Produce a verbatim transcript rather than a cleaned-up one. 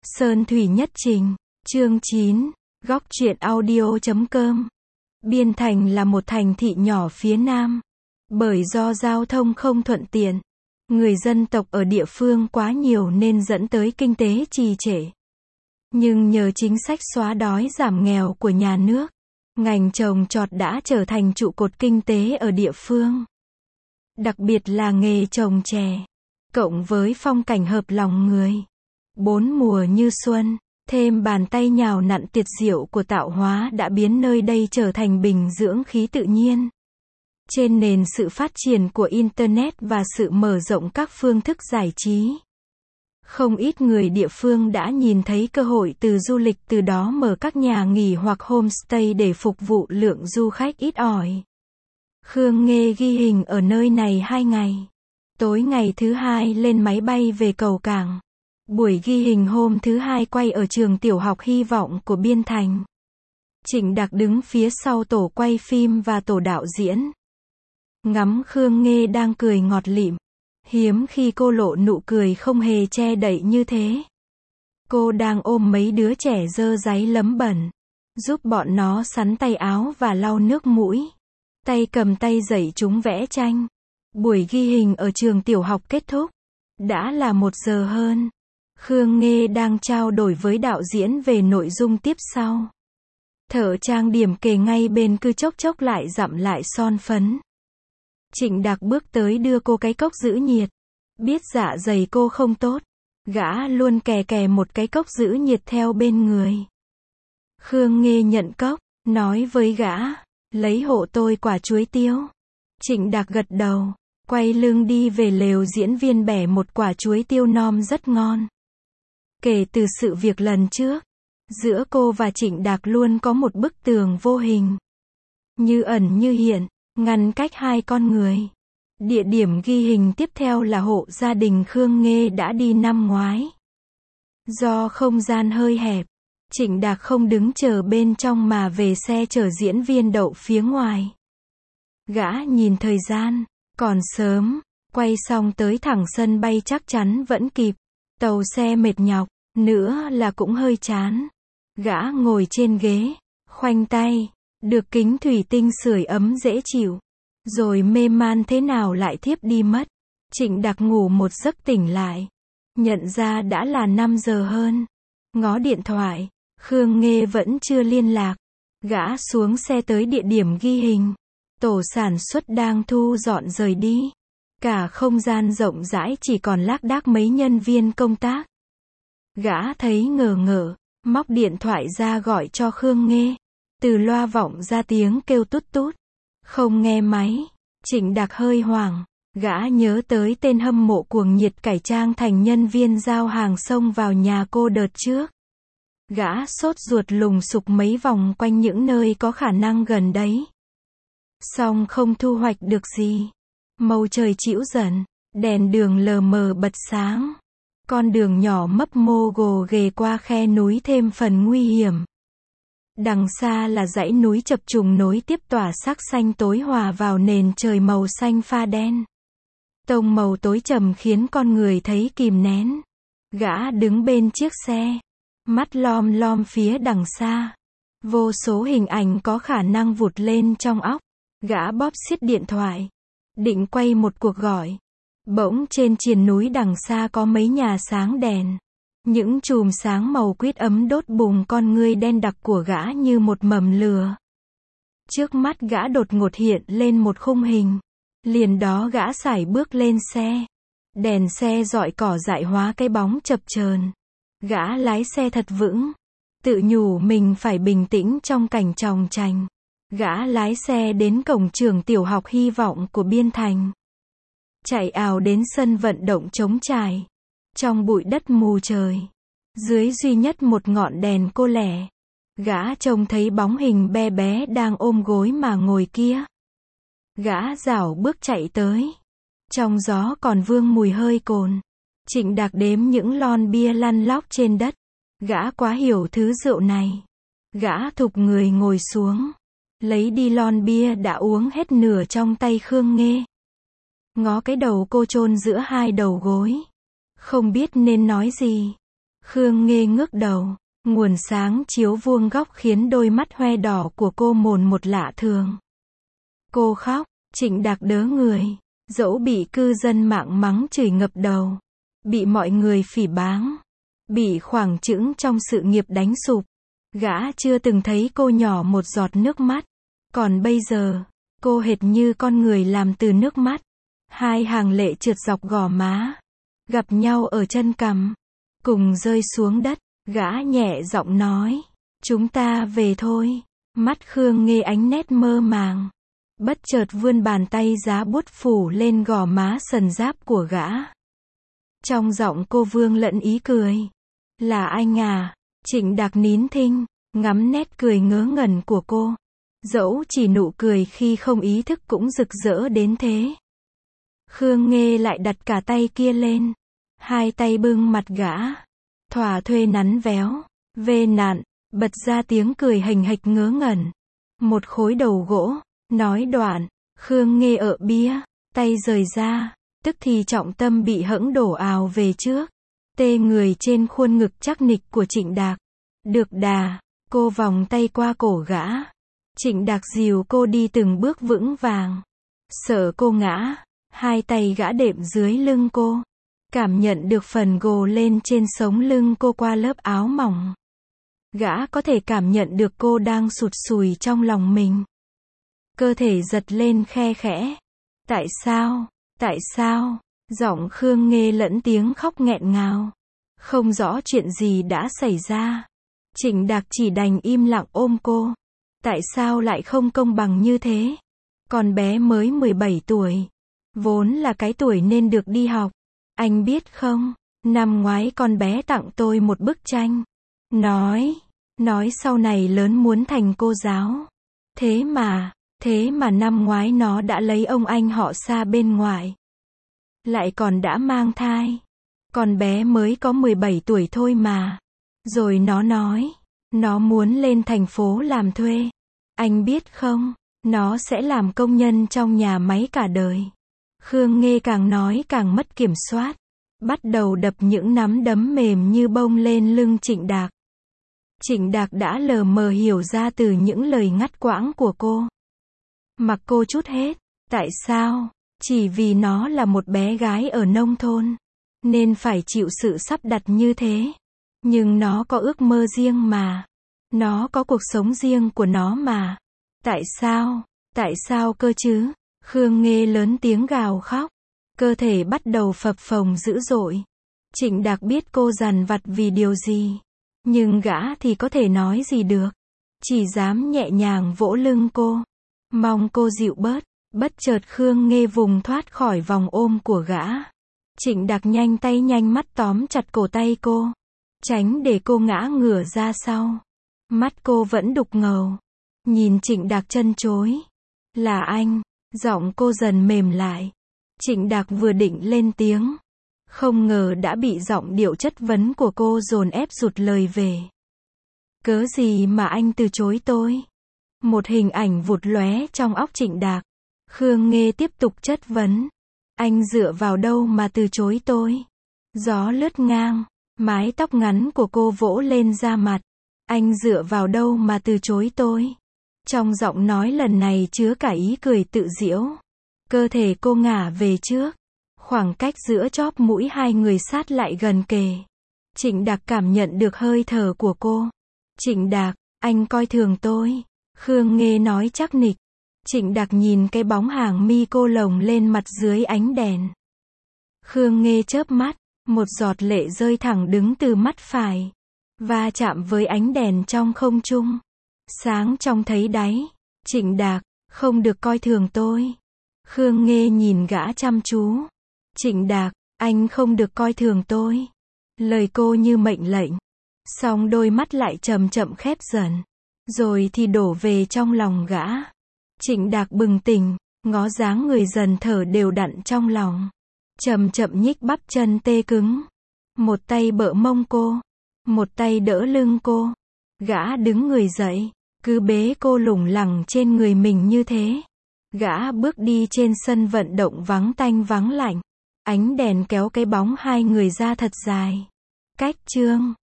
Sơn Thủy Nhất Trình, chương chín, góc truyện audio chấm com. Biên Thành là một thành thị nhỏ phía Nam. Bởi do giao thông không thuận tiện, người dân tộc ở địa phương quá nhiều nên dẫn tới kinh tế trì trệ. Nhưng nhờ chính sách xóa đói giảm nghèo của nhà nước, ngành trồng trọt đã trở thành trụ cột kinh tế ở địa phương. Đặc biệt là nghề trồng chè, cộng với phong cảnh hợp lòng người. Bốn mùa như xuân, thêm bàn tay nhào nặn tuyệt diệu của tạo hóa đã biến nơi đây trở thành bình dưỡng khí tự nhiên. Trên nền sự phát triển của Internet và sự mở rộng các phương thức giải trí, không ít người địa phương đã nhìn thấy cơ hội từ du lịch, từ đó mở các nhà nghỉ hoặc homestay để phục vụ lượng du khách ít ỏi. Khương Nghê ghi hình ở nơi này hai ngày. Tối ngày thứ hai lên máy bay về cầu cảng. Buổi ghi hình hôm thứ hai quay ở trường tiểu học Hy vọng của Biên Thành. Trịnh Đạc đứng phía sau tổ quay phim và tổ đạo diễn. Ngắm Khương Nghê đang cười ngọt lịm. Hiếm khi cô lộ nụ cười không hề che đậy như thế. Cô đang ôm mấy đứa trẻ dơ dáy lấm bẩn, giúp bọn nó sắn tay áo và lau nước mũi. Tay cầm tay dạy chúng vẽ tranh. Buổi ghi hình ở trường tiểu học kết thúc. Đã là một giờ hơn. Khương Nghê đang trao đổi với đạo diễn về nội dung tiếp sau. Thợ trang điểm kề ngay bên cứ chốc chốc lại dặm lại son phấn. Trịnh Đạc bước tới đưa cô cái cốc giữ nhiệt. Biết dạ dày cô không tốt, gã luôn kè kè một cái cốc giữ nhiệt theo bên người. Khương Nghê nhận cốc, nói với gã, lấy hộ tôi quả chuối tiêu. Trịnh Đạc gật đầu, quay lưng đi về lều diễn viên bẻ một quả chuối tiêu non rất ngon. Kể từ sự việc lần trước, giữa cô và Trịnh Đạc luôn có một bức tường vô hình, như ẩn như hiện, ngăn cách hai con người. Địa điểm ghi hình tiếp theo là hộ gia đình Khương Nghê đã đi năm ngoái. Do không gian hơi hẹp, Trịnh Đạc không đứng chờ bên trong mà về xe chở diễn viên đậu phía ngoài. Gã nhìn thời gian, còn sớm, quay xong tới thẳng sân bay chắc chắn vẫn kịp. Tàu xe mệt nhọc, nữa là cũng hơi chán. Gã ngồi trên ghế, khoanh tay, được kính thủy tinh sưởi ấm dễ chịu. Rồi mê man thế nào lại thiếp đi mất. Trịnh Đạc ngủ một giấc tỉnh lại. Nhận ra đã là năm giờ hơn. Ngó điện thoại, Khương Nghê vẫn chưa liên lạc. Gã xuống xe tới địa điểm ghi hình. Tổ sản xuất đang thu dọn rời đi. Cả không gian rộng rãi chỉ còn lác đác mấy nhân viên công tác. Gã thấy ngờ ngợ, móc điện thoại ra gọi cho Khương Nghê. Từ loa vọng ra tiếng kêu tút tút. Không nghe máy. Trịnh Đạc hơi hoảng. Gã nhớ tới tên hâm mộ cuồng nhiệt cải trang thành nhân viên giao hàng xông vào nhà cô đợt trước. Gã sốt ruột lùng sục mấy vòng quanh những nơi có khả năng gần đấy. Song không thu hoạch được gì. Màu trời trĩu dần, đèn đường lờ mờ bật sáng. Con đường nhỏ mấp mô gồ ghề qua khe núi thêm phần nguy hiểm. Đằng xa là dãy núi chập trùng nối tiếp tỏa sắc xanh tối hòa vào nền trời màu xanh pha đen. Tông màu tối trầm khiến con người thấy kìm nén. Gã đứng bên chiếc xe, mắt lom lom phía đằng xa. Vô số hình ảnh có khả năng vụt lên trong óc. Gã bóp siết điện thoại, định quay một cuộc gọi. Bỗng trên triền núi đằng xa có mấy nhà sáng đèn. Những chùm sáng màu quýt ấm đốt bùng con ngươi đen đặc của gã như một mầm lửa. Trước mắt gã đột ngột hiện lên một khung hình. Liền đó gã sải bước lên xe. Đèn xe rọi cỏ dại hóa cái bóng chập chờn. Gã lái xe thật vững. Tự nhủ mình phải bình tĩnh trong cảnh chòng chành. Gã lái xe đến cổng trường tiểu học Hy vọng của Biên Thành. Chạy ào đến sân vận động trống trải. Trong bụi đất mù trời, dưới duy nhất một ngọn đèn cô lẻ, gã trông thấy bóng hình be bé đang ôm gối mà ngồi kia. Gã rảo bước chạy tới. Trong gió còn vương mùi hơi cồn. Trịnh Đạc đếm những lon bia lăn lóc trên đất. Gã quá hiểu thứ rượu này. Gã thụp người ngồi xuống, lấy đi lon bia đã uống hết nửa trong tay Khương Nghê. Ngó cái đầu cô chôn giữa hai đầu gối. Không biết nên nói gì. Khương Nghê ngước đầu, nguồn sáng chiếu vuông góc khiến đôi mắt hoe đỏ của cô mồn một lạ thường. Cô khóc, Trịnh Đạc đớ người, dẫu bị cư dân mạng mắng chửi ngập đầu, bị mọi người phỉ báng, bị khoảng trững trong sự nghiệp đánh sụp, gã chưa từng thấy cô nhỏ một giọt nước mắt. Còn bây giờ, cô hệt như con người làm từ nước mắt. Hai hàng lệ trượt dọc gò má, gặp nhau ở chân cằm, cùng rơi xuống đất. Gã nhẹ giọng nói, chúng ta về thôi. Mắt Khương Nghê ánh nét mơ màng, bất chợt vươn bàn tay giá bút phủ lên gò má sần giáp của gã. Trong giọng cô vương lẫn ý cười. Là anh à? Trịnh Đạc nín thinh, ngắm nét cười ngớ ngẩn của cô. Dẫu chỉ nụ cười khi không ý thức cũng rực rỡ đến thế. Khương Nghê lại đặt cả tay kia lên, hai tay bưng mặt gã, thỏa thuê nắn véo, vê nạn, bật ra tiếng cười hình hịch ngớ ngẩn. Một khối đầu gỗ, nói đoạn, Khương Nghê ợ bía, tay rời ra, tức thì trọng tâm bị hẫng đổ ào về trước, tê người trên khuôn ngực chắc nịch của Trịnh Đạc. Được đà, cô vòng tay qua cổ gã. Trịnh Đạc dìu cô đi từng bước vững vàng. Sợ cô ngã, hai tay gã đệm dưới lưng cô, cảm nhận được phần gồ lên trên sống lưng cô qua lớp áo mỏng. Gã có thể cảm nhận được cô đang sụt sùi trong lòng mình. Cơ thể giật lên khe khẽ. Tại sao? Tại sao? Giọng Khương Nghê lẫn tiếng khóc nghẹn ngào. Không rõ chuyện gì đã xảy ra. Trịnh Đạc chỉ đành im lặng ôm cô. Tại sao lại không công bằng như thế? Con bé mới mười bảy tuổi. Vốn là cái tuổi nên được đi học. Anh biết không, năm ngoái con bé tặng tôi một bức tranh. Nói, nói sau này lớn muốn thành cô giáo. Thế mà, thế mà năm ngoái nó đã lấy ông anh họ xa bên ngoài. Lại còn đã mang thai. Con bé mới có mười bảy tuổi thôi mà. Rồi nó nói, nó muốn lên thành phố làm thuê. Anh biết không, nó sẽ làm công nhân trong nhà máy cả đời. Khương Nghê càng nói càng mất kiểm soát, bắt đầu đập những nắm đấm mềm như bông lên lưng Trịnh Đạc. Trịnh Đạc đã lờ mờ hiểu ra từ những lời ngắt quãng của cô. Mặc cô chút hết. Tại sao? Chỉ vì nó là một bé gái ở nông thôn, nên phải chịu sự sắp đặt như thế. Nhưng nó có ước mơ riêng mà. Nó có cuộc sống riêng của nó mà. Tại sao? Tại sao cơ chứ? Khương Nghê lớn tiếng gào khóc. Cơ thể bắt đầu phập phồng dữ dội. Trịnh Đạc biết cô dằn vặt vì điều gì. Nhưng gã thì có thể nói gì được. Chỉ dám nhẹ nhàng vỗ lưng cô. Mong cô dịu bớt. Bất chợt Khương Nghê vùng thoát khỏi vòng ôm của gã. Trịnh Đạc nhanh tay nhanh mắt tóm chặt cổ tay cô. Tránh để cô ngã ngửa ra sau. Mắt cô vẫn đục ngầu. Nhìn Trịnh Đạc chân chối. Là anh. Giọng cô dần mềm lại. Trịnh Đạc vừa định lên tiếng. Không ngờ đã bị giọng điệu chất vấn của cô dồn ép rụt lời về. Cớ gì mà anh từ chối tôi? Một hình ảnh vụt lóe trong óc Trịnh Đạc. Khương Nghê tiếp tục chất vấn. Anh dựa vào đâu mà từ chối tôi? Gió lướt ngang, mái tóc ngắn của cô vỗ lên da mặt. Anh dựa vào đâu mà từ chối tôi? Trong giọng nói lần này chứa cả ý cười tự giễu. Cơ thể cô ngả về trước. Khoảng cách giữa chóp mũi hai người sát lại gần kề. Trịnh Đạc cảm nhận được hơi thở của cô. Trịnh Đạc, anh coi thường tôi. Khương Nghê nói chắc nịch. Trịnh Đạc nhìn cái bóng hàng mi cô lồng lên mặt dưới ánh đèn. Khương Nghê chớp mắt, một giọt lệ rơi thẳng đứng từ mắt phải, va chạm với ánh đèn trong không trung. Sáng trong thấy đáy. Trịnh Đạc, không được coi thường tôi. Khương Nghê nhìn gã chăm chú. Trịnh Đạc, anh không được coi thường tôi. Lời cô như mệnh lệnh. Song đôi mắt lại chậm chậm khép dần. Rồi thì đổ về trong lòng gã. Trịnh Đạc bừng tỉnh, ngó dáng người dần thở đều đặn trong lòng. Chậm chậm nhích bắp chân tê cứng. Một tay bợ mông cô. Một tay đỡ lưng cô. Gã đứng người dậy, cứ bế cô lủng lẳng trên người mình như thế. Gã bước đi trên sân vận động vắng tanh vắng lạnh. Ánh đèn kéo cái bóng hai người ra thật dài. Cách chương